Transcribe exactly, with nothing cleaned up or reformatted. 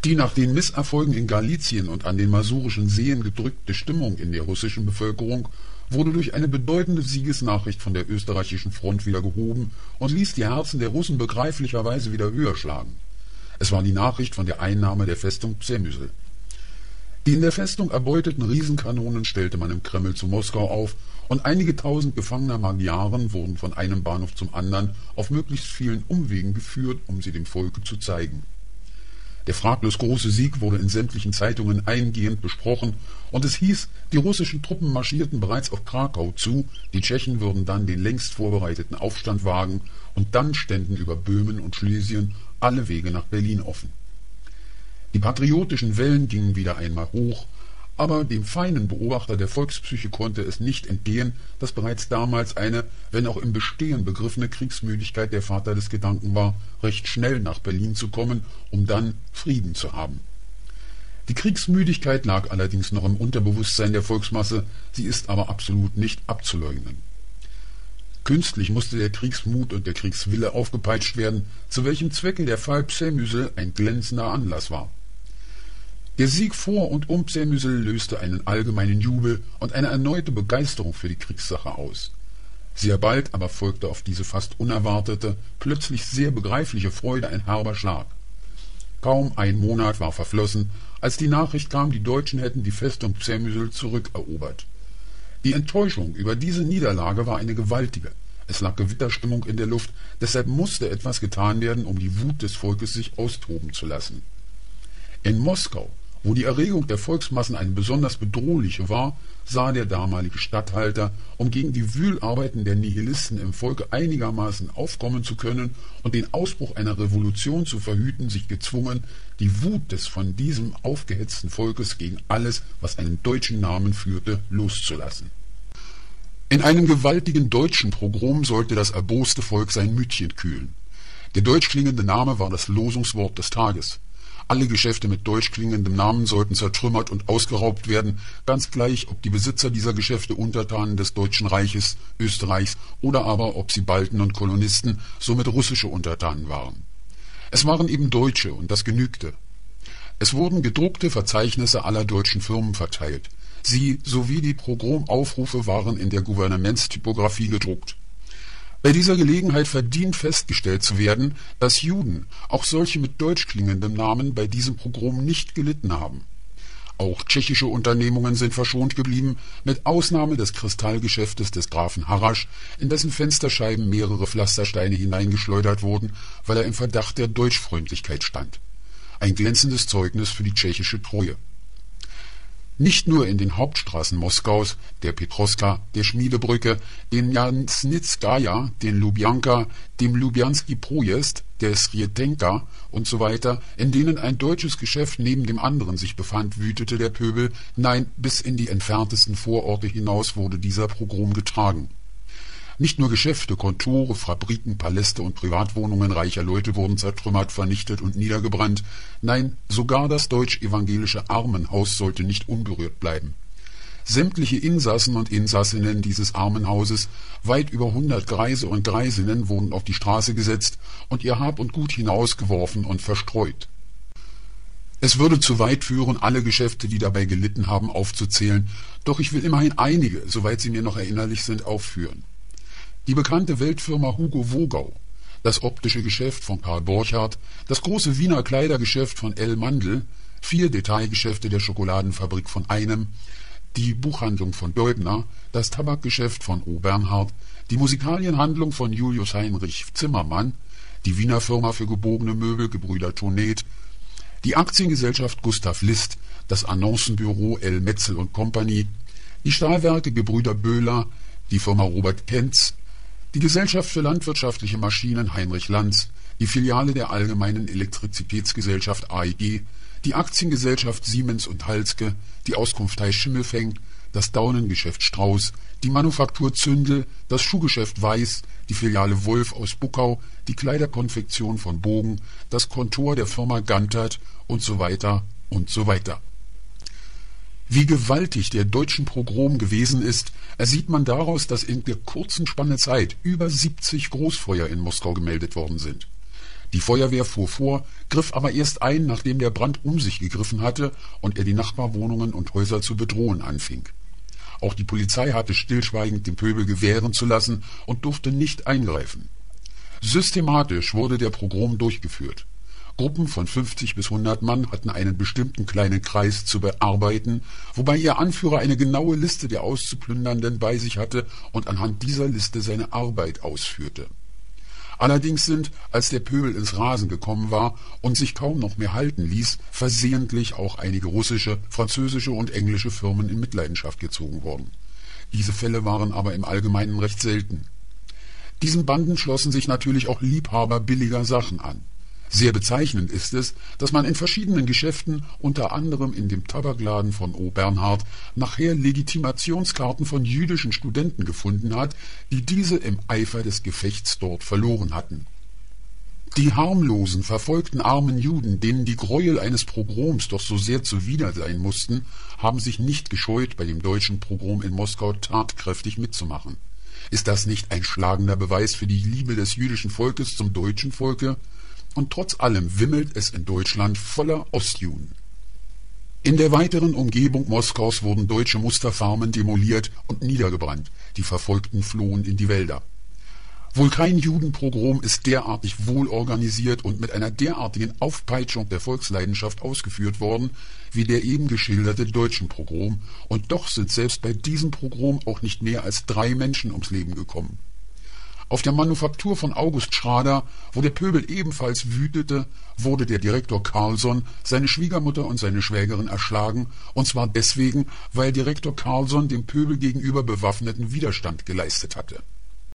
Die nach den Misserfolgen in Galizien und an den masurischen Seen gedrückte Stimmung in der russischen Bevölkerung wurde durch eine bedeutende Siegesnachricht von der österreichischen Front wieder gehoben und ließ die Herzen der Russen begreiflicherweise wieder höher schlagen. Es war die Nachricht von der Einnahme der Festung Przemysl. Die in der Festung erbeuteten Riesenkanonen stellte man im Kreml zu Moskau auf, und einige tausend gefangener Magyaren wurden von einem Bahnhof zum anderen auf möglichst vielen Umwegen geführt, um sie dem Volke zu zeigen. Der fraglos große Sieg wurde in sämtlichen Zeitungen eingehend besprochen, und es hieß, die russischen Truppen marschierten bereits auf Krakau zu, die Tschechen würden dann den längst vorbereiteten Aufstand wagen, und dann ständen über Böhmen und Schlesien alle Wege nach Berlin offen. Die patriotischen Wellen gingen wieder einmal hoch, aber dem feinen Beobachter der Volkspsyche konnte es nicht entgehen, dass bereits damals eine, wenn auch im Bestehen begriffene Kriegsmüdigkeit der Vater des Gedanken war, recht schnell nach Berlin zu kommen, um dann Frieden zu haben. Die Kriegsmüdigkeit lag allerdings noch im Unterbewusstsein der Volksmasse, sie ist aber absolut nicht abzuleugnen. Künstlich musste der Kriegsmut und der Kriegswille aufgepeitscht werden, zu welchem Zwecke der Fall Przemysl ein glänzender Anlass war. Der Sieg vor und um Przemysl löste einen allgemeinen Jubel und eine erneute Begeisterung für die Kriegssache aus. Sehr bald aber folgte auf diese fast unerwartete, plötzlich sehr begreifliche Freude ein herber Schlag. Kaum ein Monat war verflossen, als die Nachricht kam, die Deutschen hätten die Festung Przemysl zurückerobert. Die Enttäuschung über diese Niederlage war eine gewaltige. Es lag Gewitterstimmung in der Luft, deshalb musste etwas getan werden, um die Wut des Volkes sich austoben zu lassen. In Moskau, wo die Erregung der Volksmassen eine besonders bedrohliche war, sah der damalige Statthalter, um gegen die Wühlarbeiten der Nihilisten im Volke einigermaßen aufkommen zu können und den Ausbruch einer Revolution zu verhüten, sich gezwungen, die Wut des von diesem aufgehetzten Volkes gegen alles, was einen deutschen Namen führte, loszulassen. In einem gewaltigen deutschen Pogrom sollte das erboste Volk sein Mütchen kühlen. Der deutsch klingende Name war das Losungswort des Tages. Alle Geschäfte mit deutsch klingendem Namen sollten zertrümmert und ausgeraubt werden, ganz gleich, ob die Besitzer dieser Geschäfte Untertanen des Deutschen Reiches, Österreichs oder aber ob sie Balten und Kolonisten, somit russische Untertanen waren. Es waren eben Deutsche, und das genügte. Es wurden gedruckte Verzeichnisse aller deutschen Firmen verteilt. Sie sowie die Pogromaufrufe waren in der Gouvernementstypographie gedruckt. Bei dieser Gelegenheit verdient festgestellt zu werden, dass Juden, auch solche mit deutsch klingendem Namen, bei diesem Pogrom nicht gelitten haben. Auch tschechische Unternehmungen sind verschont geblieben, mit Ausnahme des Kristallgeschäftes des Grafen Harasch, in dessen Fensterscheiben mehrere Pflastersteine hineingeschleudert wurden, weil er im Verdacht der Deutschfreundlichkeit stand. Ein glänzendes Zeugnis für die tschechische Treue. Nicht nur in den Hauptstraßen Moskaus, der Petroska, der Schmiedebrücke, den Jansnitskaja, den Lubjanka, dem Lubjanski Projest, der Srietenka und so weiter, in denen ein deutsches Geschäft neben dem anderen sich befand, wütete der Pöbel, nein, bis in die entferntesten Vororte hinaus wurde dieser Pogrom getragen. Nicht nur Geschäfte, Kontore, Fabriken, Paläste und Privatwohnungen reicher Leute wurden zertrümmert, vernichtet und niedergebrannt. Nein, sogar das deutsch-evangelische Armenhaus sollte nicht unberührt bleiben. Sämtliche Insassen und Insassinnen dieses Armenhauses, weit über hundert Greise und Greisinnen, wurden auf die Straße gesetzt und ihr Hab und Gut hinausgeworfen und verstreut. Es würde zu weit führen, alle Geschäfte, die dabei gelitten haben, aufzuzählen, doch ich will immerhin einige, soweit sie mir noch erinnerlich sind, aufführen. Die bekannte Weltfirma Hugo Wogau, das optische Geschäft von Karl Borchardt, das große Wiener Kleidergeschäft von L. Mandl, vier Detailgeschäfte der Schokoladenfabrik von Einem, die Buchhandlung von Deubner, das Tabakgeschäft von O. Bernhard, die Musikalienhandlung von Julius Heinrich Zimmermann, die Wiener Firma für gebogene Möbel Gebrüder Tonet, die Aktiengesellschaft Gustav List, das Annoncenbüro L. Metzel und Company, die Stahlwerke Gebrüder Böhler, die Firma Robert Kenz, die Gesellschaft für landwirtschaftliche Maschinen Heinrich Lanz, die Filiale der Allgemeinen Elektrizitätsgesellschaft A E G, die Aktiengesellschaft Siemens und Halske, die Auskunftei Schimmelfennig, das Daunengeschäft Strauß, die Manufaktur Zündel, das Schuhgeschäft Weiß, die Filiale Wolf aus Buckau, die Kleiderkonfektion von Bogen, das Kontor der Firma Gantert und so weiter und so weiter. Wie gewaltig der deutschen Pogrom gewesen ist, ersieht man daraus, dass in der kurzen Spanne Zeit über siebzig Großfeuer in Moskau gemeldet worden sind. Die Feuerwehr fuhr vor, griff aber erst ein, nachdem der Brand um sich gegriffen hatte und er die Nachbarwohnungen und Häuser zu bedrohen anfing. Auch die Polizei hatte stillschweigend den Pöbel gewähren zu lassen und durfte nicht eingreifen. Systematisch wurde der Pogrom durchgeführt. Gruppen von fünfzig bis hundert Mann hatten einen bestimmten kleinen Kreis zu bearbeiten, wobei ihr Anführer eine genaue Liste der Auszuplündernden bei sich hatte und anhand dieser Liste seine Arbeit ausführte. Allerdings sind, als der Pöbel ins Rasen gekommen war und sich kaum noch mehr halten ließ, versehentlich auch einige russische, französische und englische Firmen in Mitleidenschaft gezogen worden. Diese Fälle waren aber im Allgemeinen recht selten. Diesen Banden schlossen sich natürlich auch Liebhaber billiger Sachen an. Sehr bezeichnend ist es, dass man in verschiedenen Geschäften, unter anderem in dem Tabakladen von O. Bernhard, nachher Legitimationskarten von jüdischen Studenten gefunden hat, die diese im Eifer des Gefechts dort verloren hatten. Die harmlosen, verfolgten armen Juden, denen die Gräuel eines Pogroms doch so sehr zuwider sein mussten, haben sich nicht gescheut, bei dem deutschen Pogrom in Moskau tatkräftig mitzumachen. Ist das nicht ein schlagender Beweis für die Liebe des jüdischen Volkes zum deutschen Volke? Und trotz allem wimmelt es in Deutschland voller Ostjuden. In der weiteren Umgebung Moskaus wurden deutsche Musterfarmen demoliert und niedergebrannt, die Verfolgten flohen in die Wälder. Wohl kein Judenpogrom ist derartig wohl organisiert und mit einer derartigen Aufpeitschung der Volksleidenschaft ausgeführt worden, wie der eben geschilderte deutschen Pogrom, und doch sind selbst bei diesem Pogrom auch nicht mehr als drei Menschen ums Leben gekommen. Auf der Manufaktur von August Schrader, wo der Pöbel ebenfalls wütete, wurde der Direktor Carlson, seine Schwiegermutter und seine Schwägerin erschlagen, und zwar deswegen, weil Direktor Carlson dem Pöbel gegenüber bewaffneten Widerstand geleistet hatte.